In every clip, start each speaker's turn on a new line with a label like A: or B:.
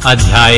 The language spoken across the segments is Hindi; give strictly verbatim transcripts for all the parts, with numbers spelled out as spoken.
A: अध्याय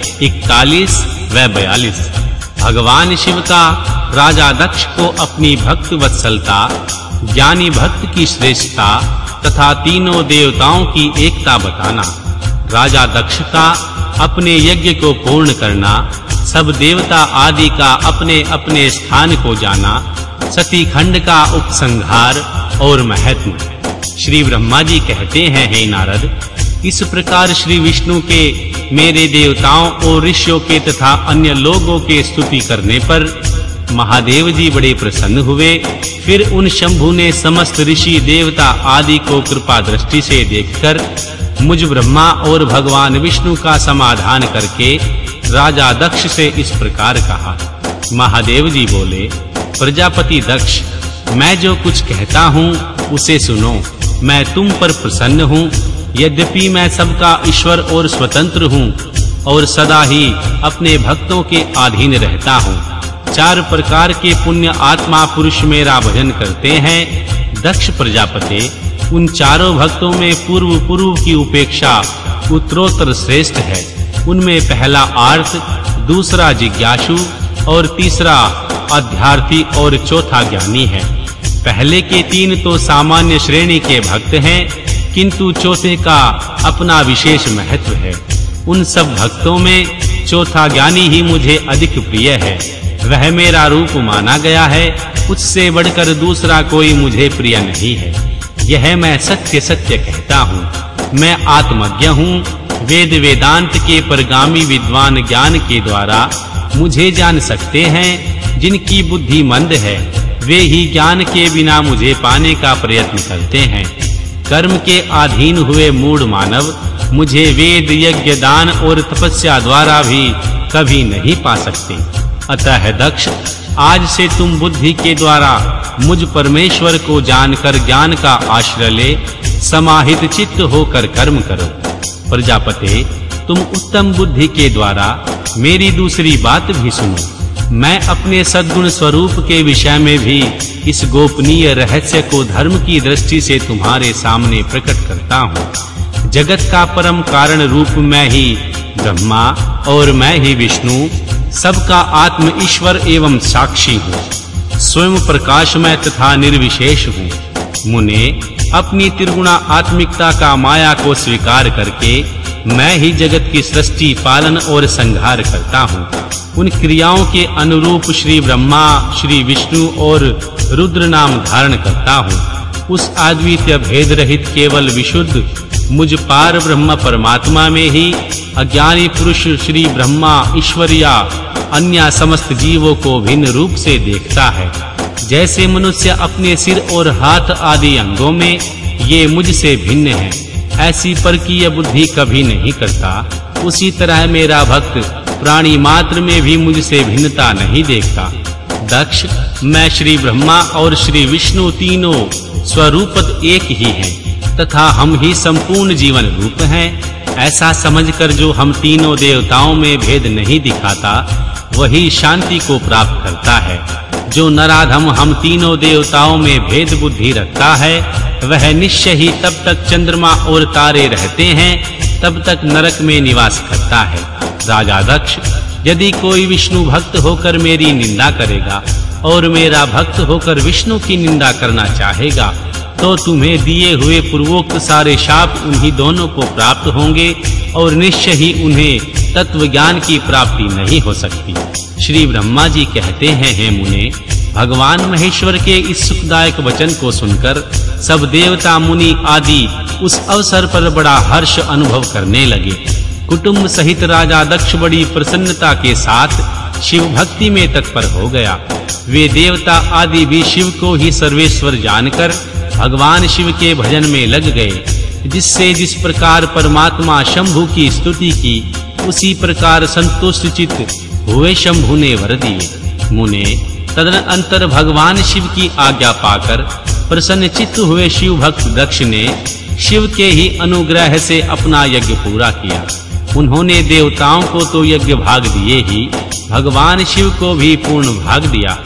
A: इकतालीस व बयालीस। भगवान शिव का राजा दक्ष को अपनी भक्त वत्सलता, ज्ञानी भक्त की श्रेष्ठता तथा तीनों देवताओं की एकता बताना। राजा दक्ष का अपने यज्ञ को पूर्ण करना, सब देवता आदि का अपने अपने स्थान को जाना, सती खंड का उपसंहार और महत्व। श्री ब्रह्मा जी कहते हैं, हे नारद, इस प्रकार श्री विष्णु के मेरे देवताओं और ऋषियों के तथा अन्य लोगों के स्तुति करने पर महादेव जी बड़े प्रसन्न हुए। फिर उन शंभु ने समस्त ऋषि देवता आदि को कृपा दृष्टि से देखकर मुझ ब्रह्मा और भगवान विष्णु का समाधान करके राजा दक्ष से इस प्रकार कहा। महादेव जी बोले, प्रजापति दक्ष, मैं जो कुछ कहता हूँ उसे सुनो। मैं तुम पर प्रसन्न हूँ। यद्यपि मैं सबका ईश्वर और स्वतंत्र हूँ और सदा ही अपने भक्तों के अधीन रहता हूँ। चार प्रकार के पुण्य आत्मा पुरुष मेरा भजन करते हैं। दक्ष प्रजापति, उन चारों भक्तों में पूर्व पूर्व की उपेक्षा उत्तरोत्तर श्रेष्ठ है। उनमें पहला आर्त, दूसरा जिज्ञासु और तीसरा अध्यार्थी और चौथा ज्ञानी है। पहले के तीन तो सामान्य श्रेणी के भक्त हैं, किंतु चौथे का अपना विशेष महत्व है। उन सब भक्तों में चौथा ज्ञानी ही मुझे अधिक प्रिय है। वह मेरा रूप माना गया है, उससे बढ़कर दूसरा कोई मुझे प्रिय नहीं है। यह मैं सत्य सत्य कहता हूँ। मैं आत्मज्ञ हूँ। वेद वेदांत के परगामी विद्वान ज्ञान के द्वारा मुझे जान सकते हैं। जिनकी बुद्धि मंद है वे ही ज्ञान के बिना मुझे पाने का प्रयत्न करते हैं। कर्म के अधीन हुए मूढ़ मानव मुझे वेद, यज्ञ, दान और तपस्या द्वारा भी कभी नहीं पा सकते। अतः दक्ष, आज से तुम बुद्धि के द्वारा मुझ परमेश्वर को जानकर ज्ञान का आश्रय ले समाहित चित्त होकर कर्म करो। प्रजापति, तुम उत्तम बुद्धि के द्वारा मेरी दूसरी बात भी सुनो। मैं अपने सद्गुण स्वरूप के विषय में भी इस गोपनीय रहस्य को धर्म की दृष्टि से तुम्हारे सामने प्रकट करता हूँ। जगत का परम कारण रूप मैं ही ब्रह्मा और मैं ही विष्णु, सबका आत्म ईश्वर एवं साक्षी हूँ। स्वयं प्रकाशमय तथा निर्विशेष हूँ। मुने, अपनी त्रिगुणा आत्मिकता का माया को स्वीकार करके मैं ही जगत की सृष्टि, पालन और संहार करता हूँ। उन क्रियाओं के अनुरूप श्री ब्रह्मा, श्री विष्णु और रुद्र नाम धारण करता हूँ। उस अद्वितीय भेद रहित केवल विशुद्ध मुझ पार ब्रह्म परमात्मा में ही अज्ञानी पुरुष श्री ब्रह्मा ईश्वर या अन्य समस्त जीवों को भिन्न रूप से देखता है। जैसे मनुष्य अपने सिर और हाथ आदि अंगों में ये मुझसे भिन्न है, ऐसी परकीय बुद्धि कभी नहीं करता। उसी तरह मेरा भक्त प्राणी मात्र में भी मुझसे भिन्नता नहीं देखता। दक्ष, मैं श्री ब्रह्मा और श्री विष्णु तीनों स्वरूपत एक ही हैं तथा हम ही संपूर्ण जीवन रूप हैं। ऐसा समझकर जो हम तीनों देवताओं में भेद नहीं दिखाता, वही शांति को प्राप्त करता है। जो नराधम हम तीनों देवताओं में भेद बुद्धि रखता है, वह निश्चय ही तब तक चंद्रमा और तारे रहते हैं, तब तक नरक में निवास करता है। राजा दक्ष, यदि कोई विष्णु भक्त होकर मेरी निंदा करेगा और मेरा भक्त होकर विष्णु की निंदा करना चाहेगा, तो तुम्हें दिए हुए पूर्वोक्त सारे शाप उन्हीं दोनों को प्राप्त होंगे और निश्चय ही उन्हें तत्व ज्ञान की प्राप्ति नहीं हो सकती। श्री ब्रह्मा जी कहते हैं, हे मुने, भगवान महेश्वर के इस सुखदायक वचन को सुनकर सब देवता, मुनि आदि उस अवसर पर बड़ा हर्ष अनुभव करने लगे। कुटुंब सहित राजा दक्ष बड़ी प्रसन्नता के साथ शिव भक्ति में तत्पर हो गया। वे देवता आदि भी शिव को ही सर्वेश्वर जानकर भगवान शिव के भजन में लग गए। जिससे जिस प्रकार परमात्मा शंभु की स्तुति की, उसी प्रकार संतुष्ट चित्त हुए शंभु ने वर दिए। मुने, तदनंतर भगवान शिव की आज्ञा पाकर प्रसन्न चित्त हुए शिव भक्त दक्ष ने शिव के ही अनुग्रह से अपना यज्ञ पूरा किया। उन्होंने देवताओं को तो यज्ञ भाग दिए ही, भगवान शिव को भी पूर्ण भाग दिया।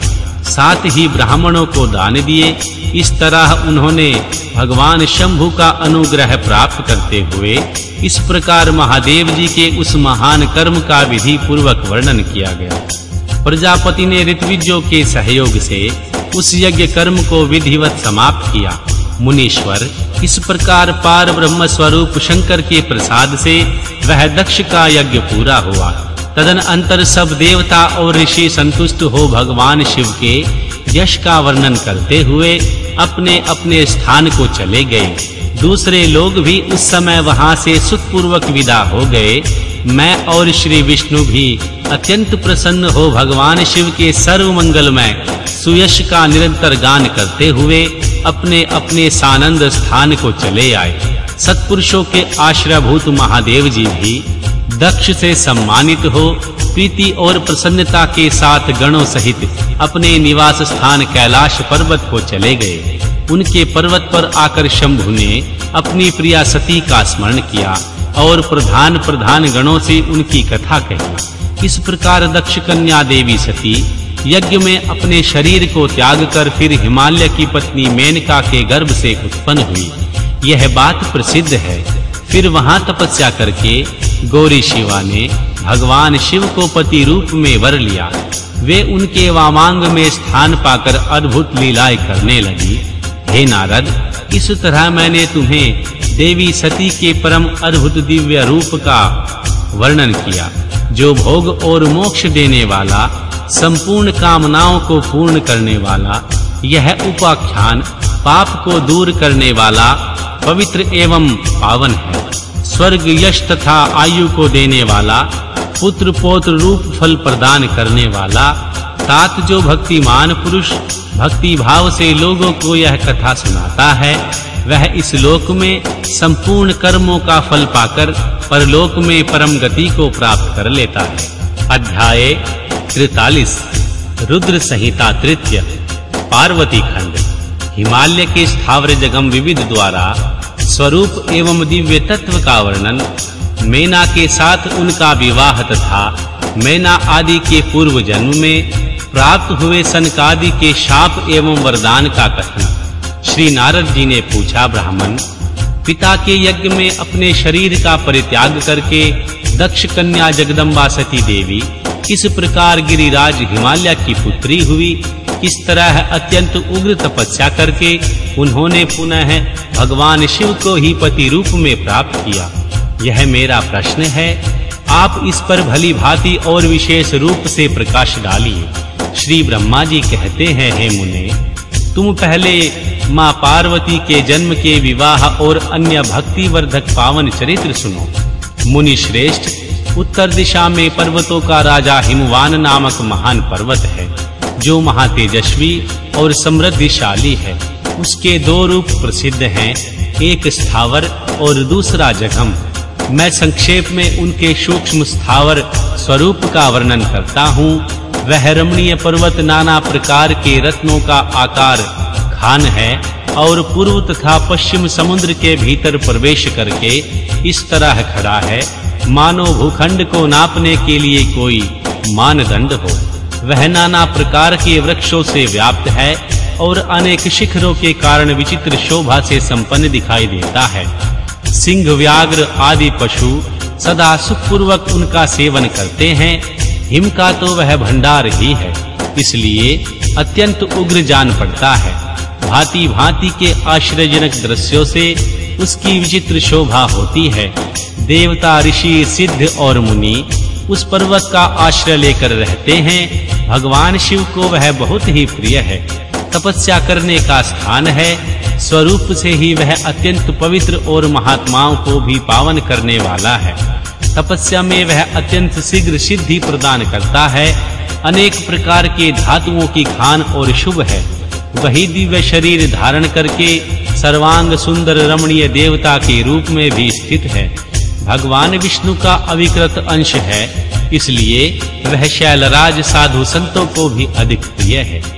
A: साथ ही ब्राह्मणों को दान दिए। इस तरह उन्होंने भगवान शंभु का अनुग्रह प्राप्त करते हुए इस प्रकार महादेव जी के उस महान कर्म का विधि पूर्वक वर्णन किया गया। प्रजापति ने ऋत्विजों के सहयोग से उस यज्ञ कर्म को विधिवत समाप्त किया। मुनीश्वर, इस प्रकार पार ब्रह्म स्वरूप शंकर के प्रसाद से वह दक्ष का यज्ञ पूरा हुआ। तदन अंतर सब देवता और ऋषि संतुष्ट हो भगवान शिव के यश का वर्णन करते हुए अपने अपने स्थान को चले गए। दूसरे लोग भी उस समय वहां से सुखपूर्वक विदा हो गए। मैं और श्री विष्णु भी अत्यंत प्रसन्न हो भगवान शिव के सर्व मंगलमय सुयश का निरंतर गान करते हुए अपने अपने सानंद स्थान को चले आए। सत्पुरुषों के आश्रयभूत महादेव जी भी दक्ष से सम्मानित हो प्रीति और प्रसन्नता के साथ गणों सहित अपने निवास स्थान कैलाश पर्वत को चले गए। उनके पर्वत पर आकर शंभु ने अपनी प्रिया सती का स्मरण किया और प्रधान प्रधान गणों से उनकी कथा कही। इस प्रकार दक्ष कन्या देवी सती यज्ञ में अपने शरीर को त्याग कर फिर हिमालय की पत्नी मेनका के गर्भ से उत्पन्न हुई। यह बात प्रसिद्ध है। फिर वहां तपस्या करके गौरी शिवा ने भगवान शिव को पति रूप में वर लिया। वे उनके वामांग में स्थान पाकर अद्भुत लीलाएं करने लगी। हे नारद, इस तरह मैंने तुम्हें देवी सती के परम अद्भुत दिव्य रूप का वर्णन किया, जो भोग और मोक्ष देने वाला, संपूर्ण कामनाओं को पूर्ण करने वाला। यह उपाख्यान पाप को दूर करने वाला, पवित्र एवं पावन है। स्वर्ग, यश तथा आयु को देने वाला, पुत्र पौत्र रूप फल प्रदान करने वाला। तात जो भक्तिमान पुरुष भक्ति भाव से लोगों को यह कथा सुनाता है, वह इस लोक में संपूर्ण कर्मों का फल पाकर परलोक में परम गति को प्राप्त कर लेता है। अध्याय तैंतालीस। रुद्र संहिता तृतीय। पार्वती खंड। हिमालय के स्थावर जगम विविध द्वारा स्वरूप एवं दिव्य तत्व का वर्णन, मैना के साथ उनका विवाह तथा मैना आदि के पूर्व जन्म में प्राप्त हुए सनकादि के शाप एवं वरदान का कथन। श्री नारद जी ने पूछा, ब्राह्मण, पिता के यज्ञ में अपने शरीर का परित्याग करके दक्ष कन्या जगदम्बा सती देवी किस प्रकार गिरिराज हिमालय की पुत्री हुई, किस तरह अत्यंत उग्र तपस्या करके उन्होंने पुनः भगवान शिव को ही पति रूप में प्राप्त किया, यह मेरा प्रश्न है। आप इस पर भली भांति और विशेष रूप से प्रकाश डालिए। श्री ब्रह्मा जी कहते हैं, हे मुने, तुम पहले मां पार्वती के जन्म के विवाह और अन्य भक्ति वर्धक पावन चरित्र सुनो। मुनि श्रेष्ठ, उत्तर दिशा में पर्वतों का राजा हिमवान नामक महान पर्वत है, जो महातेजस्वी और समृद्धिशाली है। उसके दो रूप प्रसिद्ध हैं, एक स्थावर और दूसरा जगम। मैं संक्षेप में उनके सूक्ष्म स्थावर स्वरूप का वर्णन करता हूँ। वह रमणीय पर्वत नाना प्रकार के रत्नों का आकार खान है और पूर्व तथा पश्चिम समुद्र के भीतर प्रवेश करके इस तरह खड़ा है मानो भूखंड को नापने के लिए कोई मानदंड हो। वह नाना प्रकार के वृक्षों से व्याप्त है और अनेक शिखरों के कारण विचित्र शोभा से संपन्न दिखाई देता है। सिंह, व्याघ्र आदि पशु सदा सुखपूर्वक उनका सेवन करते हैं। हिम का तो वह भंडार ही है, इसलिए अत्यंत उग्र जान पड़ता है। भांति भांति के आश्चर्यजनक दृश्यों से उसकी विचित्र शोभा होती है। देवता, ऋषि, सिद्ध और मुनि उस पर्वत का आश्रय लेकर रहते हैं। भगवान शिव को वह बहुत ही प्रिय है, तपस्या करने का स्थान है। स्वरूप से ही वह अत्यंत पवित्र और महात्माओं को भी पावन करने वाला है। तपस्या में वह अत्यंत शीघ्र सिद्धि प्रदान करता है। अनेक प्रकार के धातुओं की खान और शुभ है। वही दिव्य शरीर धारण करके सर्वांग सुंदर रमणीय देवता के रूप में भी स्थित है। भगवान विष्णु का अविकृत अंश है, इसलिए वह शैलराज साधु संतों को भी अधिक प्रिय है।